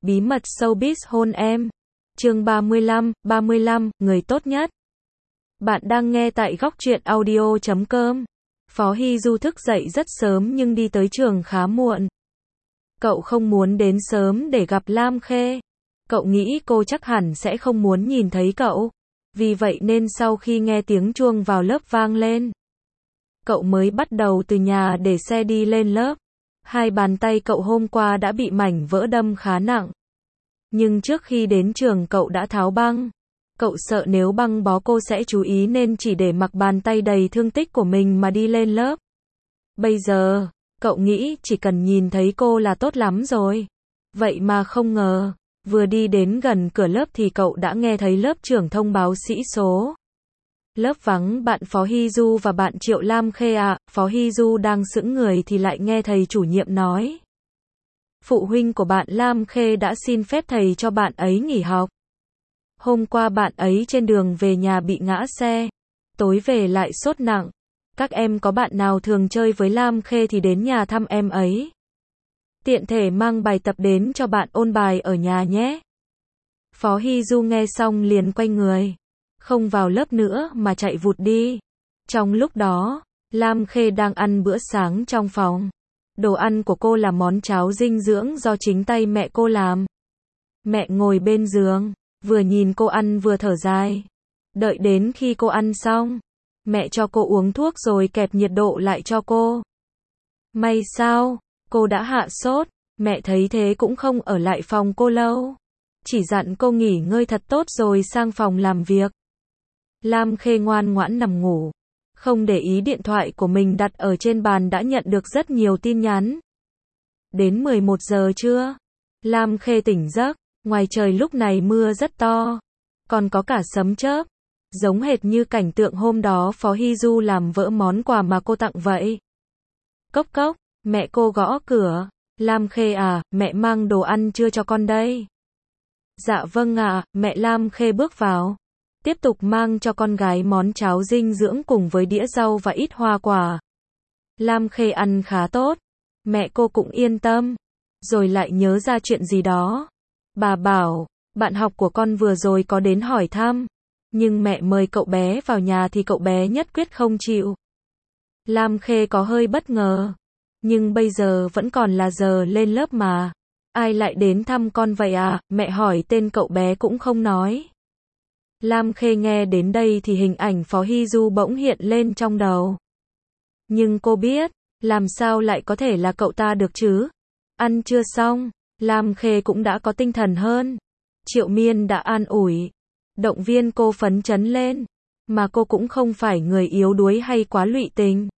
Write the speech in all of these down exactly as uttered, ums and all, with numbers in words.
Bí mật showbiz hôn em. Chương ba mươi lăm, ba mươi lăm, người tốt nhất. Bạn đang nghe tại góc truyện audio chấm com. Phó Hy Du thức dậy rất sớm nhưng đi tới trường khá muộn. Cậu không muốn đến sớm để gặp Lam Khê. Cậu nghĩ cô chắc hẳn sẽ không muốn nhìn thấy cậu. Vì vậy nên sau khi nghe tiếng chuông vào lớp vang lên, cậu mới bắt đầu từ nhà để xe đi lên lớp. Hai bàn tay cậu hôm qua đã bị mảnh vỡ đâm khá nặng. Nhưng trước khi đến trường cậu đã tháo băng. Cậu sợ nếu băng bó cô sẽ chú ý nên chỉ để mặc bàn tay đầy thương tích của mình mà đi lên lớp. Bây giờ, cậu nghĩ chỉ cần nhìn thấy cô là tốt lắm rồi. Vậy mà không ngờ, vừa đi đến gần cửa lớp thì cậu đã nghe thấy lớp trưởng thông báo sĩ số. Lớp vắng bạn Phó Hy Du và bạn Triệu Lam Khê ạ. À. Phó Hy Du đang sững người thì lại nghe thầy chủ nhiệm nói. Phụ huynh của bạn Lam Khê đã xin phép thầy cho bạn ấy nghỉ học. Hôm qua bạn ấy trên đường về nhà bị ngã xe. Tối về lại sốt nặng. Các em có bạn nào thường chơi với Lam Khê thì đến nhà thăm em ấy. Tiện thể mang bài tập đến cho bạn ôn bài ở nhà nhé. Phó Hy Du nghe xong liền quay người. Không vào lớp nữa mà chạy vụt đi. Trong lúc đó, Lam Khê đang ăn bữa sáng trong phòng. Đồ ăn của cô là món cháo dinh dưỡng do chính tay mẹ cô làm. Mẹ ngồi bên giường, vừa nhìn cô ăn vừa thở dài. Đợi đến khi cô ăn xong, mẹ cho cô uống thuốc rồi kẹp nhiệt độ lại cho cô. May sao, cô đã hạ sốt, mẹ thấy thế cũng không ở lại phòng cô lâu. Chỉ dặn cô nghỉ ngơi thật tốt rồi sang phòng làm việc. Lam Khê ngoan ngoãn nằm ngủ. Không để ý điện thoại của mình đặt ở trên bàn đã nhận được rất nhiều tin nhắn. Đến mười một giờ trưa, Lam Khê tỉnh giấc, ngoài trời lúc này mưa rất to, còn có cả sấm chớp, giống hệt như cảnh tượng hôm đó Phó Hy Du làm vỡ món quà mà cô tặng vậy. Cốc cốc, mẹ cô gõ cửa. Lam Khê à, mẹ mang đồ ăn trưa cho con đây. Dạ vâng ạ, à, mẹ. Lam Khê bước vào. Tiếp tục mang cho con gái món cháo dinh dưỡng cùng với đĩa rau và ít hoa quả. Lam Khê ăn khá tốt. Mẹ cô cũng yên tâm. Rồi lại nhớ ra chuyện gì đó. Bà bảo, bạn học của con vừa rồi có đến hỏi thăm. Nhưng mẹ mời cậu bé vào nhà thì cậu bé nhất quyết không chịu. Lam Khê có hơi bất ngờ. Nhưng bây giờ vẫn còn là giờ lên lớp mà. Ai lại đến thăm con vậy à? Mẹ hỏi tên cậu bé cũng không nói. Lam Khê nghe đến đây thì hình ảnh Phó Hy Du bỗng hiện lên trong đầu. Nhưng cô biết, làm sao lại có thể là cậu ta được chứ? Ăn trưa xong, Lam Khê cũng đã có tinh thần hơn. Triệu Miên đã an ủi, động viên cô phấn chấn lên. Mà cô cũng không phải người yếu đuối hay quá lụy tình.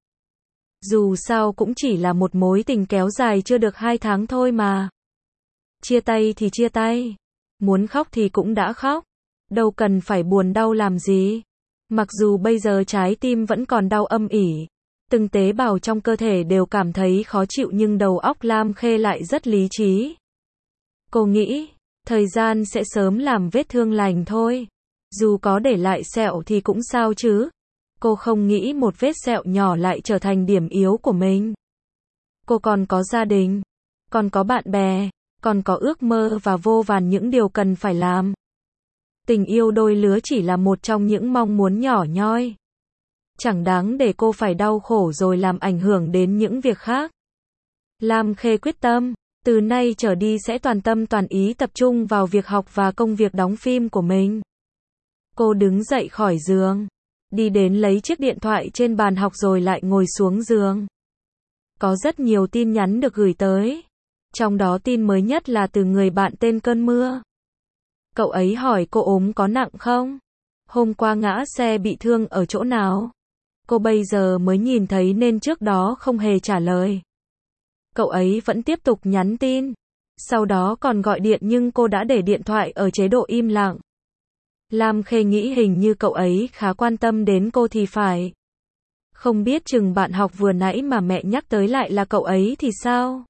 Dù sao cũng chỉ là một mối tình kéo dài chưa được hai tháng thôi mà. Chia tay thì chia tay. Muốn khóc thì cũng đã khóc. Đâu cần phải buồn đau làm gì. Mặc dù bây giờ trái tim vẫn còn đau âm ỉ. Từng tế bào trong cơ thể đều cảm thấy khó chịu nhưng đầu óc Lam Khê lại rất lý trí. Cô nghĩ, thời gian sẽ sớm làm vết thương lành thôi. Dù có để lại sẹo thì cũng sao chứ. Cô không nghĩ một vết sẹo nhỏ lại trở thành điểm yếu của mình. Cô còn có gia đình, còn có bạn bè, còn có ước mơ và vô vàn những điều cần phải làm. Tình yêu đôi lứa chỉ là một trong những mong muốn nhỏ nhoi. Chẳng đáng để cô phải đau khổ rồi làm ảnh hưởng đến những việc khác. Lam Khê quyết tâm, từ nay trở đi sẽ toàn tâm toàn ý tập trung vào việc học và công việc đóng phim của mình. Cô đứng dậy khỏi giường, đi đến lấy chiếc điện thoại trên bàn học rồi lại ngồi xuống giường. Có rất nhiều tin nhắn được gửi tới. Trong đó tin mới nhất là từ người bạn tên Cơn Mưa. Cậu ấy hỏi cô ốm có nặng không? Hôm qua ngã xe bị thương ở chỗ nào? Cô bây giờ mới nhìn thấy nên trước đó không hề trả lời. Cậu ấy vẫn tiếp tục nhắn tin. Sau đó còn gọi điện nhưng cô đã để điện thoại ở chế độ im lặng. Lam Khê nghĩ hình như cậu ấy khá quan tâm đến cô thì phải. Không biết chừng bạn học vừa nãy mà mẹ nhắc tới lại là cậu ấy thì sao?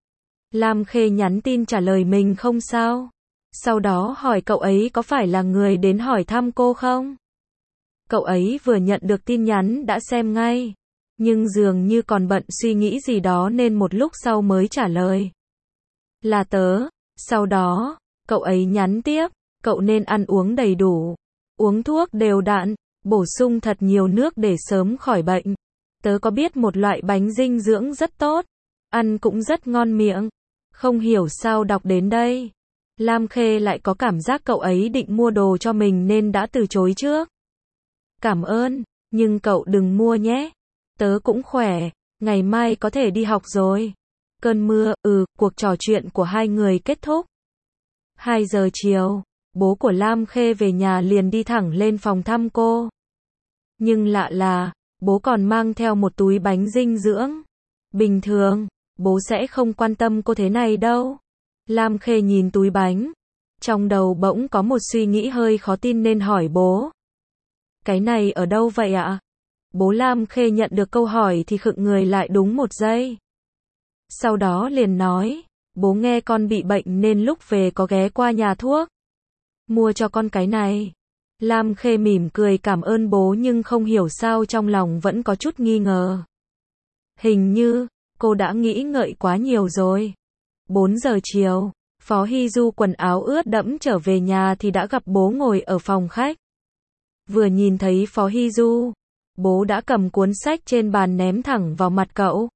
Lam Khê nhắn tin trả lời mình không sao. Sau đó hỏi cậu ấy có phải là người đến hỏi thăm cô không? Cậu ấy vừa nhận được tin nhắn đã xem ngay. Nhưng dường như còn bận suy nghĩ gì đó nên một lúc sau mới trả lời. Là tớ. Sau đó, cậu ấy nhắn tiếp, cậu nên ăn uống đầy đủ, uống thuốc đều đặn, bổ sung thật nhiều nước để sớm khỏi bệnh. Tớ có biết một loại bánh dinh dưỡng rất tốt, ăn cũng rất ngon miệng. Không hiểu sao đọc đến đây, Lam Khê lại có cảm giác cậu ấy định mua đồ cho mình nên đã từ chối trước. Cảm ơn, nhưng cậu đừng mua nhé. Tớ cũng khỏe, ngày mai có thể đi học rồi. Cơn mưa, ừ, cuộc trò chuyện của hai người kết thúc. hai giờ chiều, bố của Lam Khê về nhà liền đi thẳng lên phòng thăm cô. Nhưng lạ là, bố còn mang theo một túi bánh dinh dưỡng. Bình thường, bố sẽ không quan tâm cô thế này đâu. Lam Khê nhìn túi bánh. Trong đầu bỗng có một suy nghĩ hơi khó tin nên hỏi bố. Cái này ở đâu vậy ạ? Bố Lam Khê nhận được câu hỏi thì khựng người lại đúng một giây. Sau đó liền nói, bố nghe con bị bệnh nên lúc về có ghé qua nhà thuốc. Mua cho con cái này. Lam Khê mỉm cười cảm ơn bố nhưng không hiểu sao trong lòng vẫn có chút nghi ngờ. Hình như, cô đã nghĩ ngợi quá nhiều rồi. bốn giờ chiều, Phó Hy Du quần áo ướt đẫm trở về nhà thì đã gặp bố ngồi ở phòng khách. Vừa nhìn thấy Phó Hy Du, bố đã cầm cuốn sách trên bàn ném thẳng vào mặt cậu.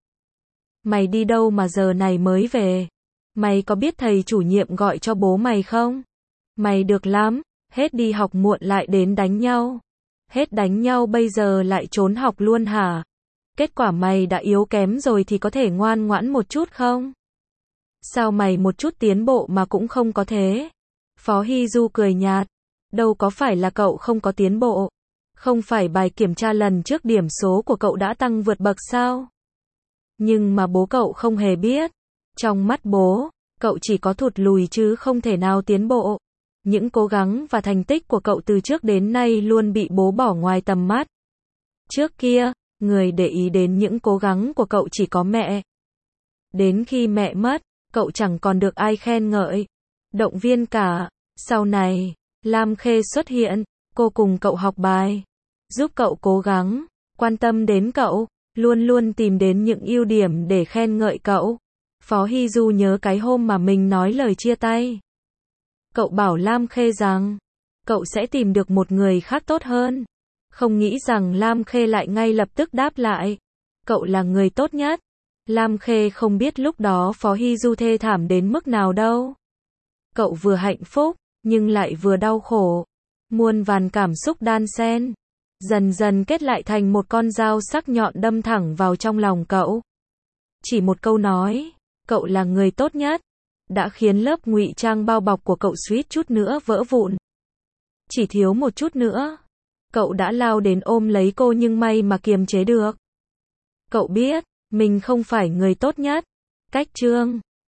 Mày đi đâu mà giờ này mới về? Mày có biết thầy chủ nhiệm gọi cho bố mày không? Mày được lắm, hết đi học muộn lại đến đánh nhau. Hết đánh nhau bây giờ lại trốn học luôn hả? Kết quả mày đã yếu kém rồi thì có thể ngoan ngoãn một chút không? Sao mày một chút tiến bộ mà cũng không có thế? Phó Hy Du cười nhạt. Đâu có phải là cậu không có tiến bộ. Không phải bài kiểm tra lần trước điểm số của cậu đã tăng vượt bậc sao? Nhưng mà bố cậu không hề biết. Trong mắt bố, cậu chỉ có thụt lùi chứ không thể nào tiến bộ. Những cố gắng và thành tích của cậu từ trước đến nay luôn bị bố bỏ ngoài tầm mắt. Trước kia, người để ý đến những cố gắng của cậu chỉ có mẹ. Đến khi mẹ mất, cậu chẳng còn được ai khen ngợi, động viên cả. Sau này, Lam Khê xuất hiện, cô cùng cậu học bài, giúp cậu cố gắng, quan tâm đến cậu, luôn luôn tìm đến những ưu điểm để khen ngợi cậu. Phó Hy Du nhớ cái hôm mà mình nói lời chia tay. Cậu bảo Lam Khê rằng, cậu sẽ tìm được một người khác tốt hơn. Không nghĩ rằng Lam Khê lại ngay lập tức đáp lại, cậu là người tốt nhất. Lam Khê không biết lúc đó Phó Hy Du thê thảm đến mức nào đâu. Cậu vừa hạnh phúc, nhưng lại vừa đau khổ. Muôn vàn cảm xúc đan xen, dần dần kết lại thành một con dao sắc nhọn đâm thẳng vào trong lòng cậu. Chỉ một câu nói, cậu là người tốt nhất, đã khiến lớp ngụy trang bao bọc của cậu suýt chút nữa vỡ vụn. Chỉ thiếu một chút nữa, cậu đã lao đến ôm lấy cô nhưng may mà kiềm chế được. Cậu biết, mình không phải người tốt nhất. Cách chương